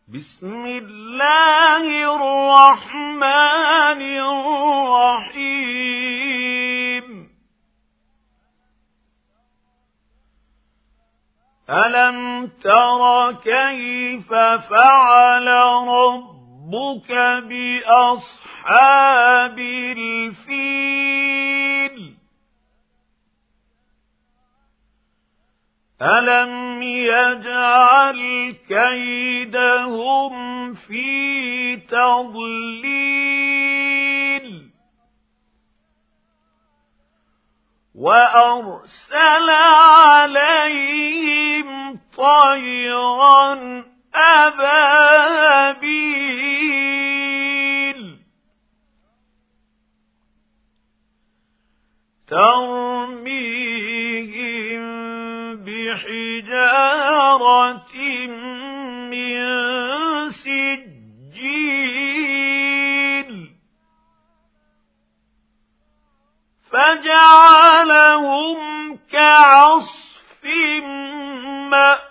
بسم الله الرحمن الرحيم ألم تر كيف فعل ربك بأصحاب الفيل ألم يجعل كيدهم في تضليل وأرسل عليهم طيرا أبابيل ترميهم بحجارة من سجيل فجعلهم كعصف مأكول